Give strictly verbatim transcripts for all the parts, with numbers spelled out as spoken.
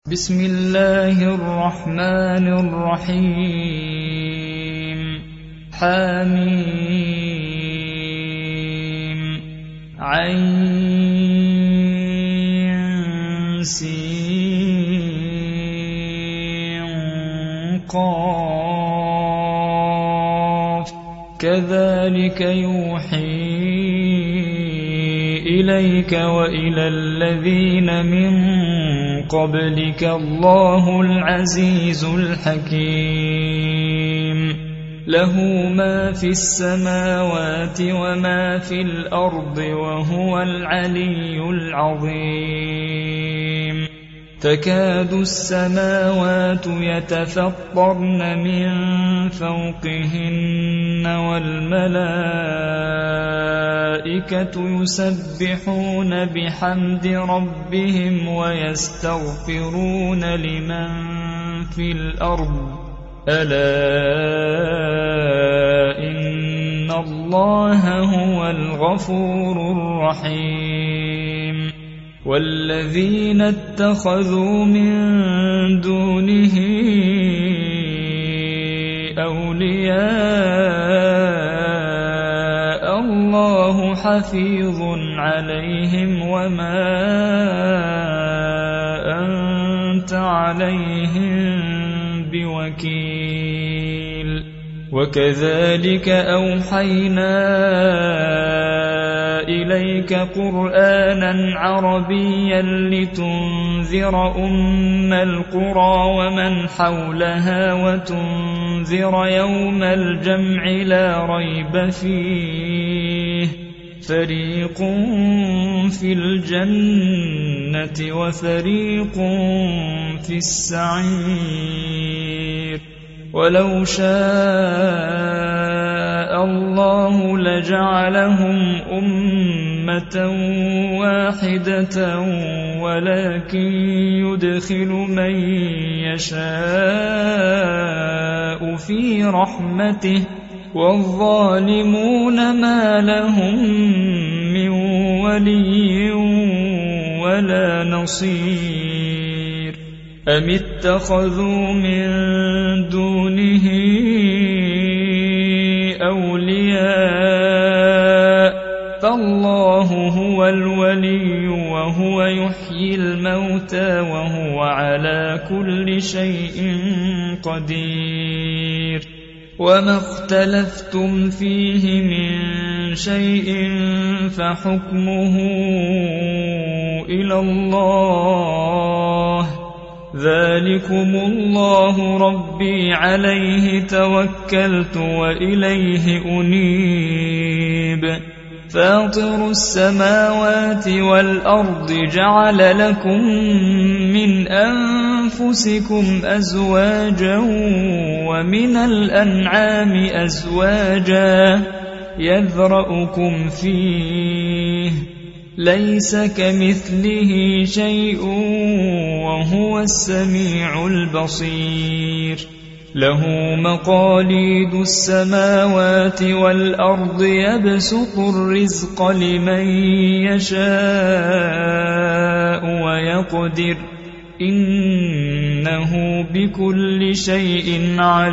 بسم الله الرحمن الرحيم حميم عين سين قاف كذلك يوحي إليك وإلى الذين من قبلك الله العزيز الحكيم له ما في السماوات وما في الأرض وهو العلي العظيم تكاد السماوات يتفطرن من فوقهن والملائكة يسبحون بحمد ربهم ويستغفرون لمن في الأرض ألا إن الله هو الغفور الرحيم والذين اتخذوا من دونه أولياء الله حفيظ عليهم وما أنت عليهم بوكيل وكذلك أوحينا إليك قرآنا عربيا لتنذر أم القرى ومن حولها وتنذر يوم الجمع لا ريب فيه فريق في الجنة وفريق في السعير ولو شاء الله لجعلهم أمة واحدة ولكن يدخل من يشاء في رحمته والظالمون ما لهم من ولي ولا نصير أم اتخذوا من دونه أولياء فالله هو الولي وهو يحيي الموتى وهو على كل شيء قدير وما اختلفتم فيه من شيء فحكمه إلى الله ذلكم الله ربي عليه توكلت وإليه أنيب فاطر السماوات والأرض جعل لكم من أنفسكم أزواجا ومن الأنعام أزواجا يذرأكم فيه ليس كمثله شيء وهو السميع البصير له مقاليد السماوات والأرض يبسط الرزق لمن يشاء ويقدر إنه بكل شيء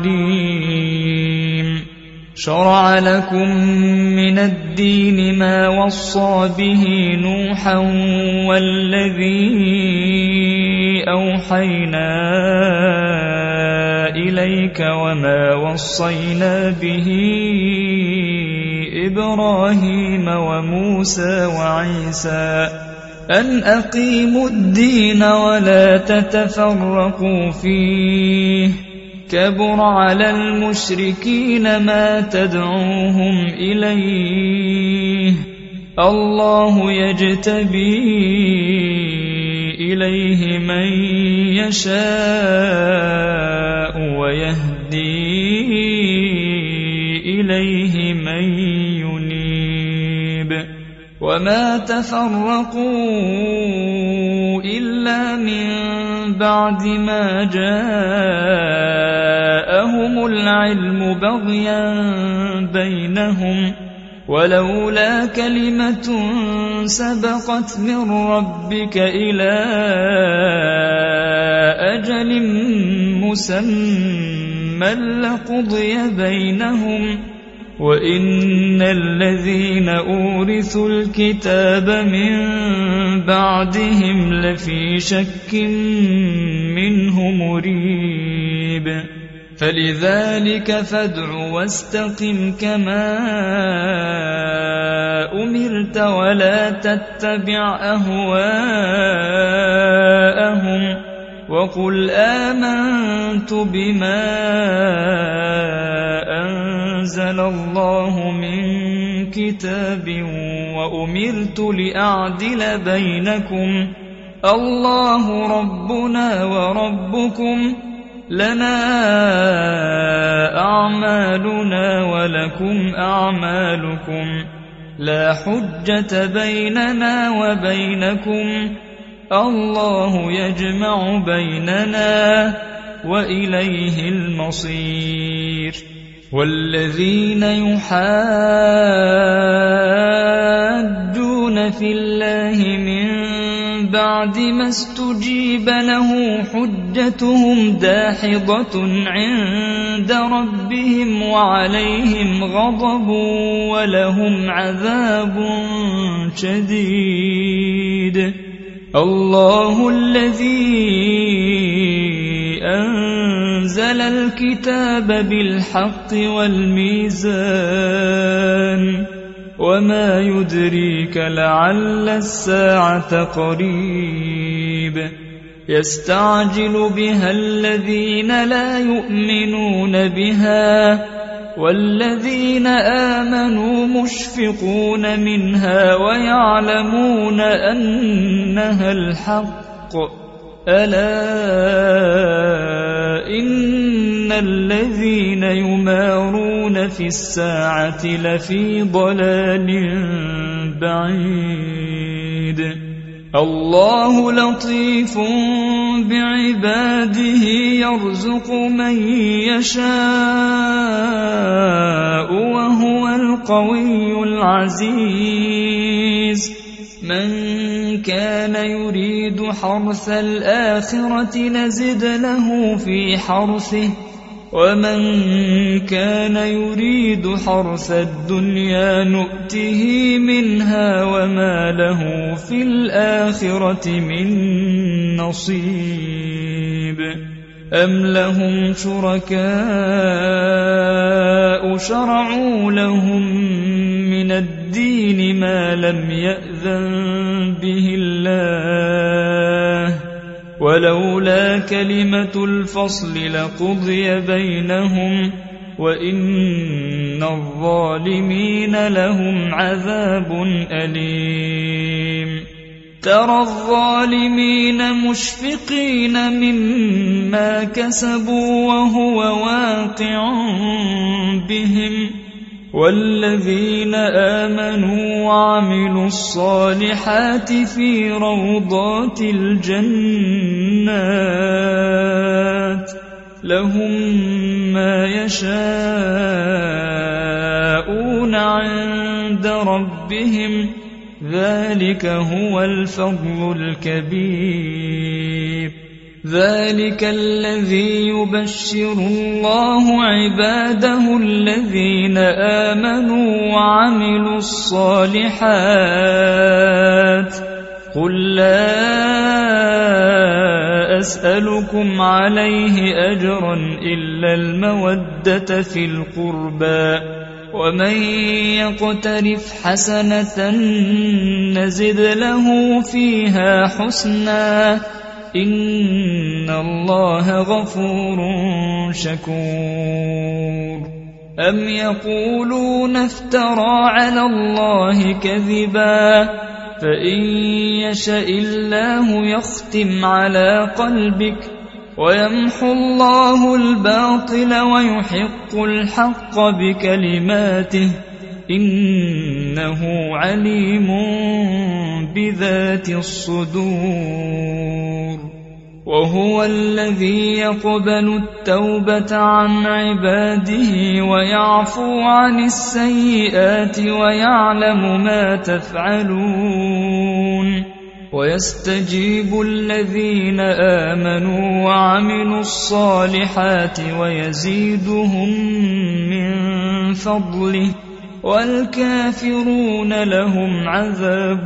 عليم شرع لكم من الدين ما وصى به نوحا والذي أوحينا إليك وما وصينا به إبراهيم وموسى وعيسى أن أقيموا الدين ولا تتفرقوا فيه كبر على المشركين ما تدعوهم إليه الله يجتبي إليه من يشاء ويهدي إليه من ينيب وما تفرقوا إلا من بعد ما جاءهم العلم بغيا بينهم ولولا كلمة سبقت من ربك إلى أجل مسمى لقضي بينهم وإن الذين أورثوا الكتاب من بعدهم لفي شك منه مريب فلذلك فادع واستقم كما أمرت ولا تتبع أهواءهم وقل آمنت بما أنزل الله من كتاب وأمرت لأعدل بينكم الله ربنا وربكم لنا أعمالنا ولكم أعمالكم لا حجة بيننا وبينكم الله يجمع بيننا وإليه المصير والذين يحاجون في الله من بعد ما استجيب له حجتهم داحضة عند ربهم وعليهم غضب ولهم عذاب شديد الله الذي أنزل الكتاب بالحق والميزان وما يدريك لعل الساعة قريب يستعجل بها الذين لا يؤمنون بها والذين آمنوا مشفقون منها ويعلمون أنها الحق ألا إن الذين يمارون في الساعة لفي ضلال بعيد الله لطيف بعباده يرزق من يشاء وهو القوي العزيز من كان يريد حرث الآخرة نزد له في حرثه ومن كان يريد حرث الدنيا نؤته منها وما له في الآخرة من نصيب أم لهم شركاء شرعوا لهم من الدين ما لم يأذن به الله ولولا كلمة الفصل لقضي بينهم وإن الظالمين لهم عذاب أليم ترى الظالمين مشفقين مما كسبوا وهو واقع بهم والذين آمنوا وعملوا الصالحات في روضات الجنات لهم ما يشاءون عند ربهم ذلك هو الفضل الكبير ذلك الذي يبشر الله عباده الذين آمنوا وعملوا الصالحات قل لا أسألكم عليه أجرا إلا المودة في القربى ومن يقترف حسنة نزد له فيها حسنا إن الله غفور شكور أم يقولون افترى على الله كذبا فإن يشاء الله يختم على قلبك ويمحو الله الباطل ويحق الحق بكلماته إنه عليم بذات الصدور وهو الذي يقبل التوبة عن عباده ويعفو عن السيئات ويعلم ما تفعلون ويستجيب الذين آمنوا وعملوا الصالحات ويزيدهم من فضله والكافرون لهم عذاب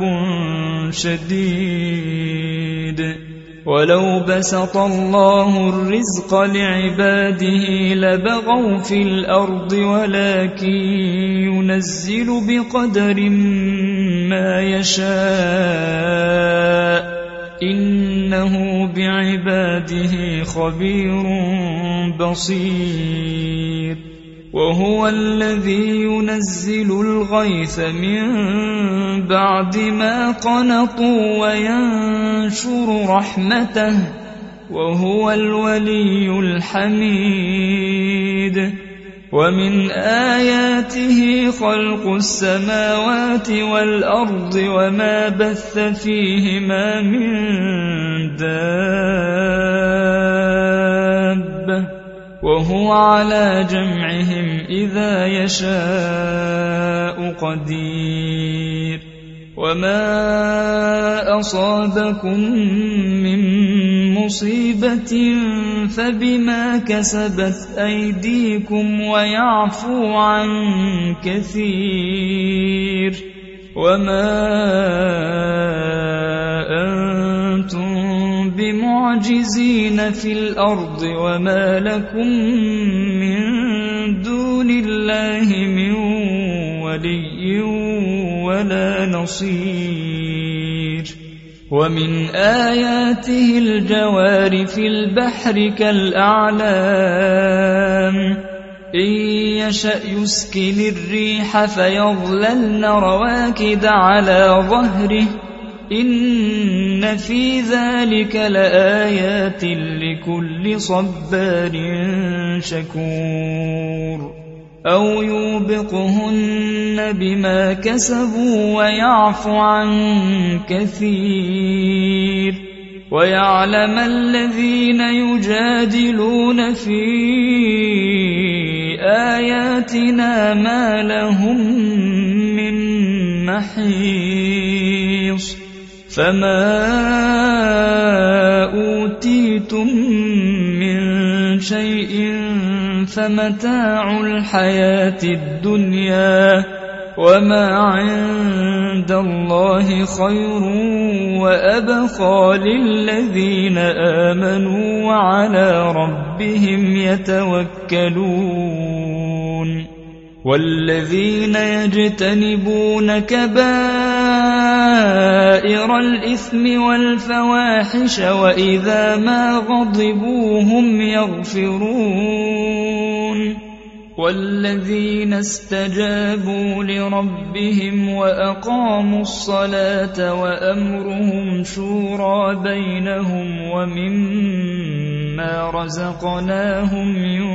شديد. ولو بسط الله الرزق لعباده لبغوا في الأرض ولكن ينزل بقدر ما يشاء إنه بعباده خبير بصير. وهو الذي ينزل الغيث من بعد ما قنطوا وينشر رحمته وهو الولي الحميد. ومن آياته خلق السماوات والأرض وما بث فيهما من دابة وهو على جمعهم إذا يشاء قدير. وما أصابكم من مصيبة فبما كسبت أيديكم ويعفو عن كثير. وما أنتم بمعجزين في الأرض وما لكم من دون الله من ولي ولا نصير. ومن آياته الجوار في البحر كالأعلام إن يشأ يسكن الريح فيظللن رواكد على ظهره إن في ذلك لآيات لكل صبار شكور. أو يوبقهن بما كسبوا ويعفو عن كثير. ويعلم الذين يجادلون في آياتنا ما لهم من محيص. فما أوتيتم من شيء فمتاع الحياة الدنيا وما عند الله خير وأبقى للذين آمنوا وعلى ربهم يتوكلون. والذين يجتنبون كبائر الإثم والفواحش وإذا ما غضبوا هم يغفرون. والذين استجابوا لربهم وأقاموا الصلاة وأمرهم شورى بينهم ومما رزقناهم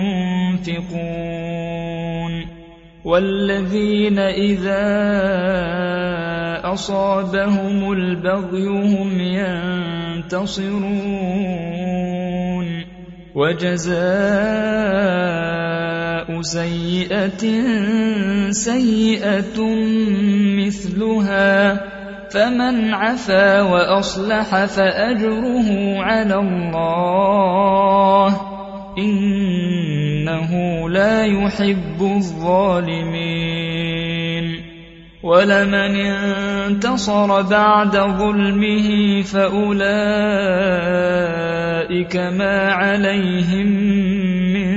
ينفقون. والذين إذا أصابهم البغي هم ينتصرون. وجزاء سيئة سيئة مثلها فمن عفا وأصلح فأجره على الله إنه لا يحب الظالمين. ولمن انتصر بعد ظلمه فأولئك ما عليهم من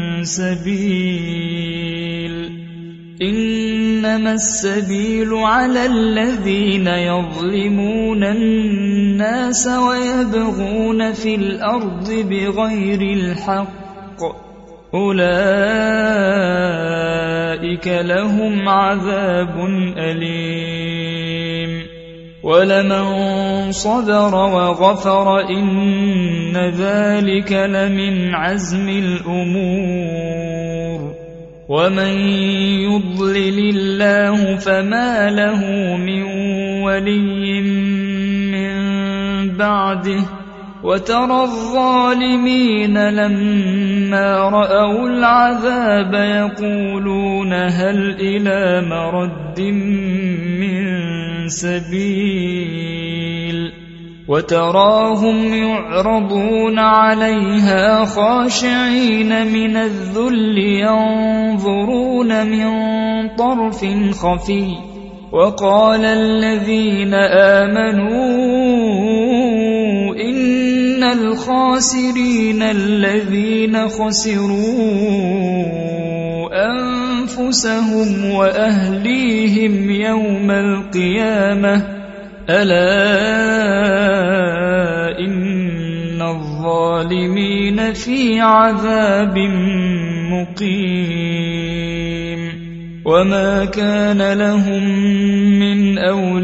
سبيل. إنما السبيل على الذين يظلمون الناس ويبغون في الأرض بغير الحق أولئك لهم عذاب أليم. ولمن صبر وغفر إن ذلك لمن عزم الأمور. ومن يضلل الله فما له من ولي من بعده. وترى الظالمين لما رأوا العذاب يقولون هل إلى مرد من سبيل وتراهم يعرضون عليها خاشعين من الذل ينظرون من طرف خفي وقال الذين آمنوا إن الخاسرين الذين خسروا أنفسهم وأهليهم يوم القيامة ألا إن الظالمين في عذاب مقيم وما كان لهم من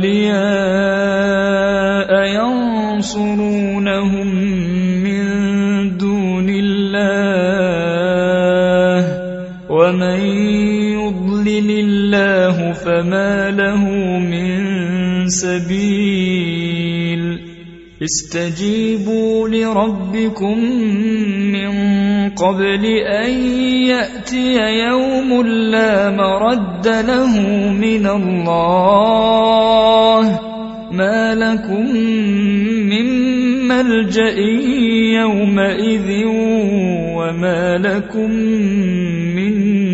أولياء ينصرونهم من دون الله ومن يضلل الله فما له من سبيل استجيبوا لربكم من قبل أن يأتي يوم لا مرد له من الله ما لكم من ملجأ يومئذ وما لكم من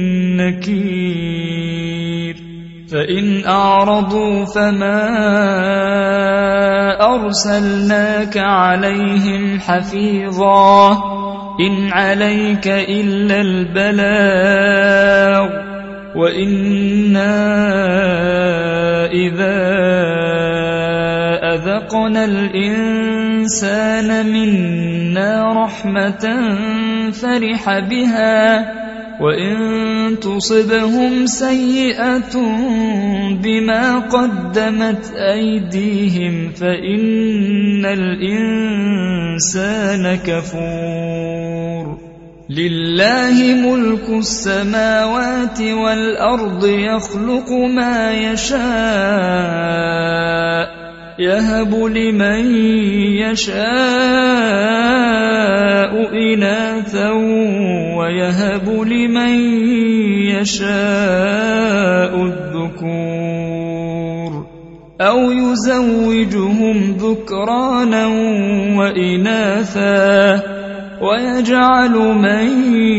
نكير فإن أعرضوا فما أرسلناك عليهم حفيظا إن عليك إلا البلاغ وإنا إذا أذقنا الإنسان منا رحمة فرح بها وإن تصبهم سيئة بما قدمت أيديهم فإن الإنسان كفور لله ملك السماوات والأرض يخلق ما يشاء يهب لمن يشاء إناثا ويهب لمن يشاء الذكور أو يزوجهم ذكرانا وإناثا ويجعل من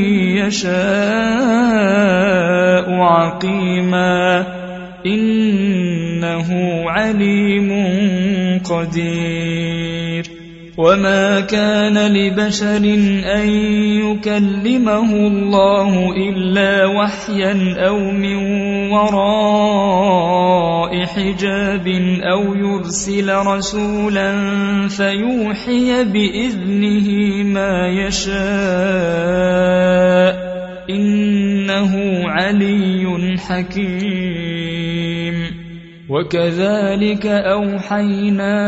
يشاء عقيما إنه عليم قدير وما كان لبشر أن يكلمه الله إلا وحيا أو من وراء حجاب أو يرسل رسولا فيوحي بإذنه ما يشاء إنه علي حكيم وكذلك أوحينا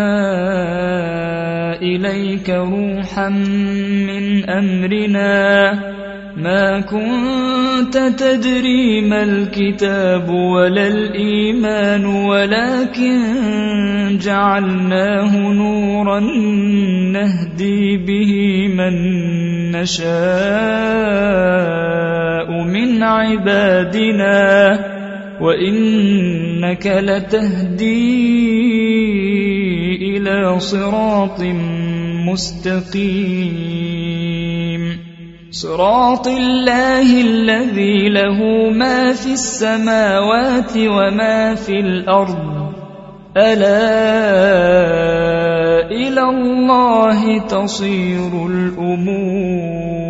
إليك روحا من أمرنا ما كنت تدري ما الكتاب ولا الإيمان ولكن جعلناه نورا نهدي به من نشاء من عبادنا وإنك لتهدي إلى صراط مستقيم صراط الله الذي له ما في السماوات وما في الأرض ألا إلى الله تصير الأمور